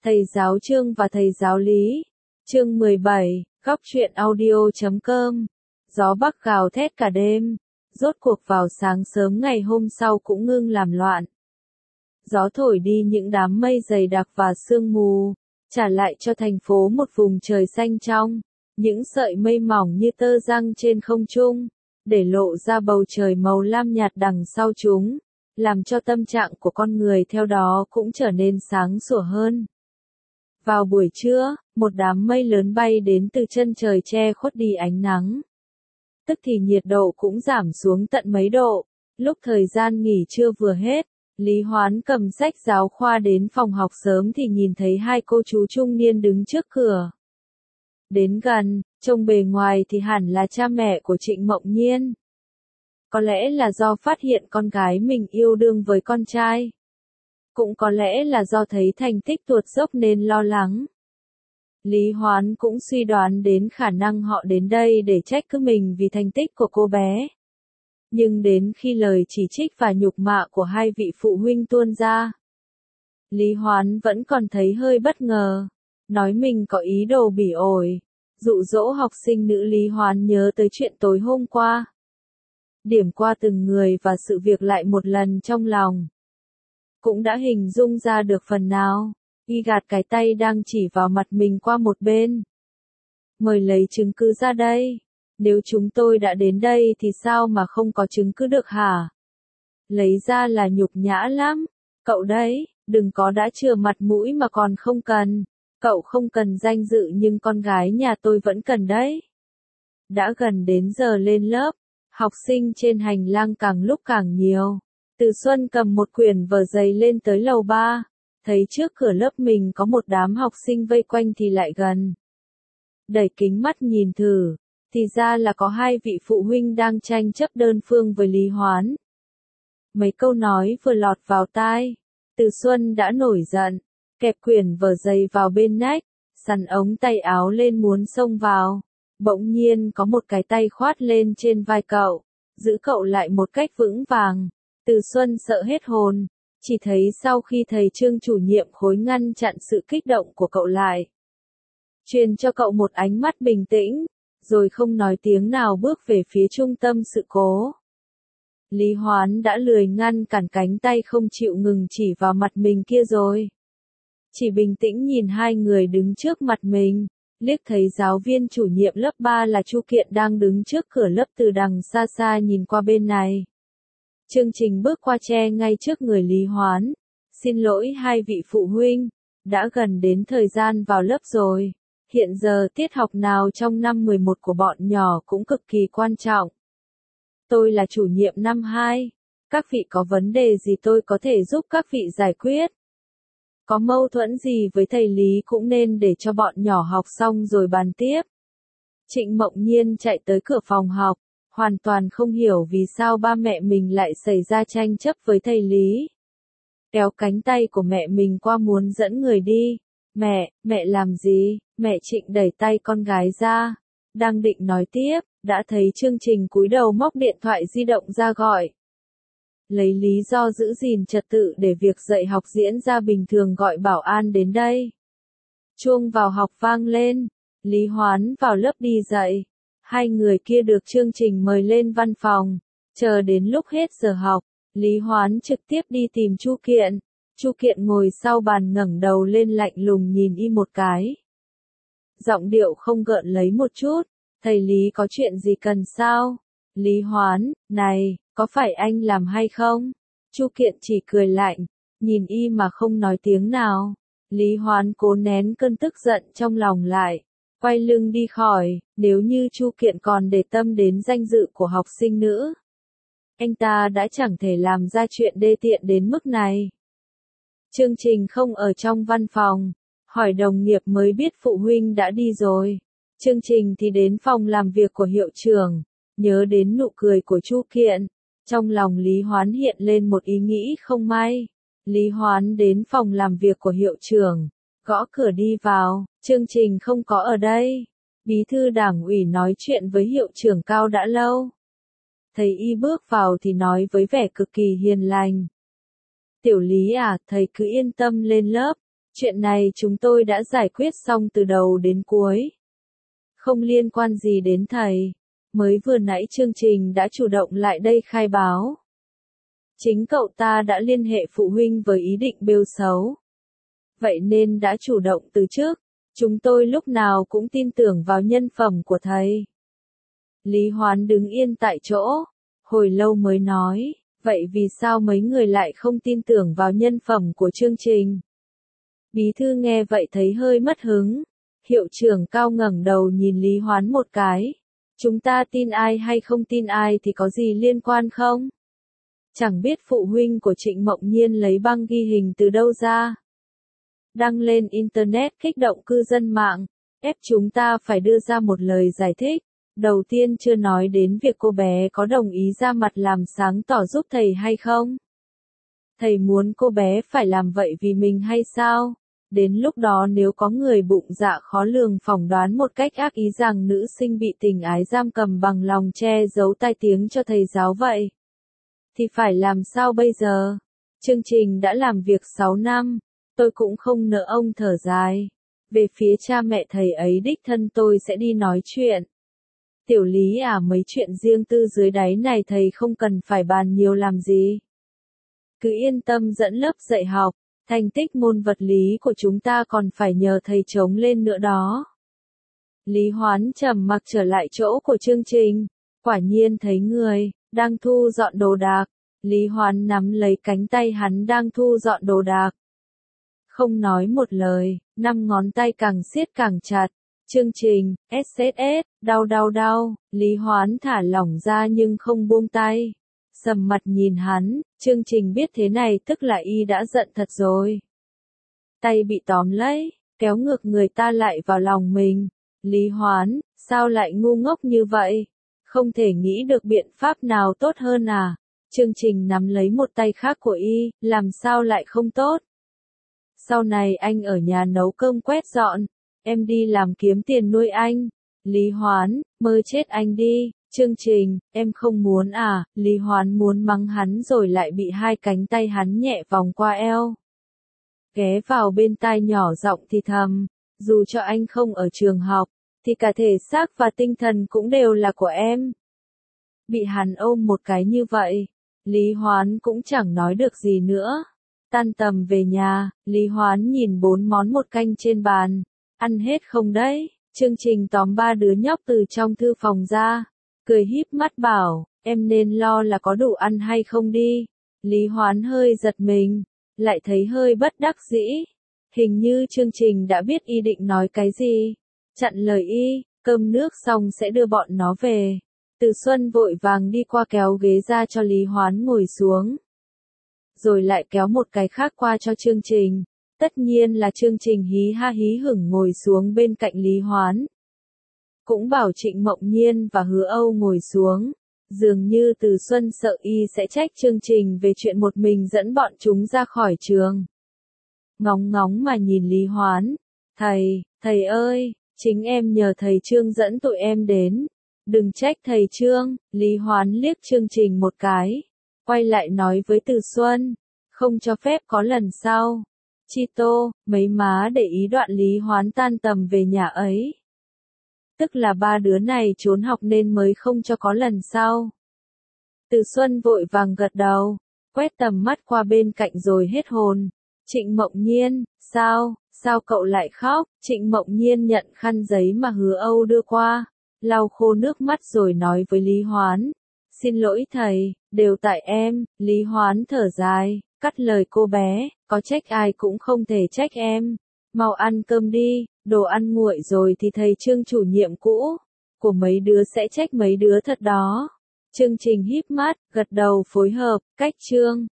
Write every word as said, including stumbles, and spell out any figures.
Thầy giáo Trương và thầy giáo Lý. Chương mười bảy, góc truyện audio chấm com. Gió bắc gào thét cả đêm, rốt cuộc vào sáng sớm ngày hôm sau cũng ngưng làm loạn. Gió thổi đi những đám mây dày đặc và sương mù, trả lại cho thành phố một vùng trời xanh trong, những sợi mây mỏng như tơ răng trên không trung, để lộ ra bầu trời màu lam nhạt đằng sau chúng, làm cho tâm trạng của con người theo đó cũng trở nên sáng sủa hơn. Vào buổi trưa, một đám mây lớn bay đến từ chân trời che khuất đi ánh nắng. Tức thì nhiệt độ cũng giảm xuống tận mấy độ. Lúc thời gian nghỉ trưa vừa hết, Lý Hoán cầm sách giáo khoa đến phòng học sớm thì nhìn thấy hai cô chú trung niên đứng trước cửa. Đến gần, trông bề ngoài thì hẳn là cha mẹ của Trịnh Mộng Nhiên. Có lẽ là do phát hiện con gái mình yêu đương với con trai. Cũng có lẽ là do thấy thành tích tuột dốc nên lo lắng. Lý Hoán cũng suy đoán đến khả năng họ đến đây để trách cứ mình vì thành tích của cô bé. Nhưng đến khi lời chỉ trích và nhục mạ của hai vị phụ huynh tuôn ra, Lý Hoán vẫn còn thấy hơi bất ngờ, nói mình có ý đồ bỉ ổi, dụ dỗ học sinh nữ. Lý Hoán nhớ tới chuyện tối hôm qua. Điểm qua từng người và sự việc lại một lần trong lòng. Cũng đã hình dung ra được phần nào, y gạt cái tay đang chỉ vào mặt mình qua một bên. Mời lấy chứng cứ ra đây. Nếu chúng tôi đã đến đây thì sao mà không có chứng cứ được hả? Lấy ra là nhục nhã lắm. Cậu đấy, đừng có đã chừa mặt mũi mà còn không cần. Cậu không cần danh dự nhưng con gái nhà tôi vẫn cần đấy. Đã gần đến giờ lên lớp, học sinh trên hành lang càng lúc càng nhiều. Từ Xuân cầm một quyển vở dày lên tới lầu ba, thấy trước cửa lớp mình có một đám học sinh vây quanh thì lại gần. Đẩy kính mắt nhìn thử, thì ra là có hai vị phụ huynh đang tranh chấp đơn phương với Lý Hoán. Mấy câu nói vừa lọt vào tai, Từ Xuân đã nổi giận, kẹp quyển vở dày vào bên nách, sắn ống tay áo lên muốn xông vào. Bỗng nhiên có một cái tay khoát lên trên vai cậu, giữ cậu lại một cách vững vàng. Từ Xuân sợ hết hồn, chỉ thấy sau khi thầy Trương chủ nhiệm khối ngăn chặn sự kích động của cậu lại, truyền cho cậu một ánh mắt bình tĩnh, rồi không nói tiếng nào bước về phía trung tâm sự cố. Lý Hoán đã lười ngăn cản cánh tay không chịu ngừng chỉ vào mặt mình kia rồi. Chỉ bình tĩnh nhìn hai người đứng trước mặt mình, liếc thấy giáo viên chủ nhiệm lớp ba là Chu Kiện đang đứng trước cửa lớp từ đằng xa xa nhìn qua bên này. Chương Trình bước qua che ngay trước người Lý Hoán. Xin lỗi hai vị phụ huynh, đã gần đến thời gian vào lớp rồi. Hiện giờ tiết học nào trong năm mười một của bọn nhỏ cũng cực kỳ quan trọng. Tôi là chủ nhiệm năm hai. Các vị có vấn đề gì tôi có thể giúp các vị giải quyết. Có mâu thuẫn gì với thầy Lý cũng nên để cho bọn nhỏ học xong rồi bàn tiếp. Trịnh Mộng Nhiên chạy tới cửa phòng học, hoàn toàn không hiểu vì sao ba mẹ mình lại xảy ra tranh chấp với thầy Lý. Kéo cánh tay của mẹ mình qua muốn dẫn người đi. Mẹ, mẹ làm gì? Mẹ Trịnh đẩy tay con gái ra. Đang định nói tiếp, đã thấy Chương Trình cúi đầu móc điện thoại di động ra gọi. Lấy lý do giữ gìn trật tự để việc dạy học diễn ra bình thường gọi bảo an đến đây. Chuông vào học vang lên. Lý Hoán vào lớp đi dạy. Hai người kia được Chương Trình mời lên văn phòng. Chờ đến lúc hết giờ học, Lý Hoán trực tiếp đi tìm Chu Kiện. Chu Kiện ngồi sau bàn ngẩng đầu lên lạnh lùng nhìn y một cái. Giọng điệu không gợn lấy một chút. Thầy Lý có chuyện gì cần sao? Lý Hoán, này, có phải anh làm hay không? Chu Kiện chỉ cười lạnh, nhìn y mà không nói tiếng nào. Lý Hoán cố nén cơn tức giận trong lòng lại, quay lưng đi khỏi. Nếu như Chu Kiện còn để tâm đến danh dự của học sinh nữ, anh ta đã chẳng thể làm ra chuyện đê tiện đến mức này. Chương Trình không ở trong văn phòng, hỏi đồng nghiệp mới biết phụ huynh đã đi rồi. Chương Trình thì đến phòng làm việc của hiệu trưởng, nhớ đến nụ cười của Chu Kiện. Trong lòng Lý Hoán hiện lên một ý nghĩ không may. Lý Hoán đến phòng làm việc của hiệu trưởng, gõ cửa đi vào. Chương Trình không có ở đây. Bí thư đảng ủy nói chuyện với hiệu trưởng Cao đã lâu. Thầy y bước vào thì nói với vẻ cực kỳ hiền lành. Tiểu Lý à, thầy cứ yên tâm lên lớp. Chuyện này chúng tôi đã giải quyết xong từ đầu đến cuối. Không liên quan gì đến thầy. Mới vừa nãy chương trình đã chủ động lại đây khai báo. Chính cậu ta đã liên hệ phụ huynh với ý định bêu xấu. Vậy nên đã chủ động từ trước. Chúng tôi lúc nào cũng tin tưởng vào nhân phẩm của thầy. Lý Hoán đứng yên tại chỗ. Hồi lâu mới nói. Vậy vì sao mấy người lại không tin tưởng vào nhân phẩm của chương trình? Bí thư nghe vậy thấy hơi mất hứng. Hiệu trưởng Cao ngẩng đầu nhìn Lý Hoán một cái. Chúng ta tin ai hay không tin ai thì có gì liên quan không? Chẳng biết phụ huynh của Trịnh Mộng Nhiên lấy băng ghi hình từ đâu ra. Đăng lên Internet kích động cư dân mạng, ép chúng ta phải đưa ra một lời giải thích. Đầu tiên chưa nói đến việc cô bé có đồng ý ra mặt làm sáng tỏ giúp thầy hay không. Thầy muốn cô bé phải làm vậy vì mình hay sao? Đến lúc đó nếu có người bụng dạ khó lường phỏng đoán một cách ác ý rằng nữ sinh bị tình ái giam cầm bằng lòng che giấu tai tiếng cho thầy giáo vậy, thì phải làm sao bây giờ? Chương trình đã làm việc sáu năm, tôi cũng không nỡ. Ông thở dài. Về phía cha mẹ thầy ấy đích thân tôi sẽ đi nói chuyện. Tiểu Lý à, mấy chuyện riêng tư dưới đáy này thầy không cần phải bàn nhiều làm gì. Cứ yên tâm dẫn lớp dạy học, thành tích môn vật lý của chúng ta còn phải nhờ thầy chống lên nữa đó. Lý Hoán trầm mặc trở lại chỗ của chương trình, quả nhiên thấy người đang thu dọn đồ đạc. Lý Hoán nắm lấy cánh tay hắn đang thu dọn đồ đạc. Không nói một lời, năm ngón tay càng siết càng chặt. Chương trình, ét ét ét, đau đau đau, Lý Hoán thả lỏng ra nhưng không buông tay. Sầm mặt nhìn hắn, chương trình biết thế này tức là y đã giận thật rồi. Tay bị tóm lấy, kéo ngược người ta lại vào lòng mình. Lý Hoán, sao lại ngu ngốc như vậy? Không thể nghĩ được biện pháp nào tốt hơn à? Chương trình nắm lấy một tay khác của y, làm sao lại không tốt? Sau này anh ở nhà nấu cơm quét dọn, em đi làm kiếm tiền nuôi anh. Lý Hoán, mơ chết anh đi. Chương trình, em không muốn à? Lý Hoán muốn mắng hắn rồi lại bị hai cánh tay hắn nhẹ vòng qua eo. Ghé vào bên tai nhỏ giọng thì thầm, dù cho anh không ở trường học, thì cả thể xác và tinh thần cũng đều là của em. Bị hắn ôm một cái như vậy, Lý Hoán cũng chẳng nói được gì nữa. Tan tầm về nhà, Lý Hoán nhìn bốn món một canh trên bàn. Ăn hết không đấy? Chương trình tóm ba đứa nhóc từ trong thư phòng ra. Cười híp mắt bảo, em nên lo là có đủ ăn hay không đi. Lý Hoán hơi giật mình, lại thấy hơi bất đắc dĩ. Hình như chương trình đã biết y định nói cái gì. Chặn lời y, cơm nước xong sẽ đưa bọn nó về. Từ Xuân vội vàng đi qua kéo ghế ra cho Lý Hoán ngồi xuống. Rồi lại kéo một cái khác qua cho chương trình. Tất nhiên là chương trình hí ha hí hửng ngồi xuống bên cạnh Lý Hoán. Cũng bảo Trịnh Mộng Nhiên và Hứa Âu ngồi xuống. Dường như Từ Xuân sợ y sẽ trách chương trình về chuyện một mình dẫn bọn chúng ra khỏi trường. Ngóng ngóng mà nhìn Lý Hoán. Thầy, thầy ơi, chính em nhờ thầy Trương dẫn tụi em đến. Đừng trách thầy Trương. Lý Hoán liếc chương trình một cái. Quay lại nói với Từ Xuân. Không cho phép có lần sau. Chi Tô, mấy má để ý đoạn Lý Hoán tan tầm về nhà ấy. Tức là ba đứa này trốn học nên mới không cho có lần sau. Từ Xuân vội vàng gật đầu, quét tầm mắt qua bên cạnh rồi hết hồn. Trịnh Mộng Nhiên, sao, sao cậu lại khóc? Trịnh Mộng Nhiên nhận khăn giấy mà Hứa Âu đưa qua, lau khô nước mắt rồi nói với Lý Hoán. Xin lỗi thầy, đều tại em. Lý Hoán thở dài, cắt lời cô bé, có trách ai cũng không thể trách em. Mau ăn cơm đi, đồ ăn nguội rồi thì thầy Trương chủ nhiệm cũ của mấy đứa sẽ trách mấy đứa thật đó. Chương trình híp mắt, gật đầu phối hợp, cách Trương.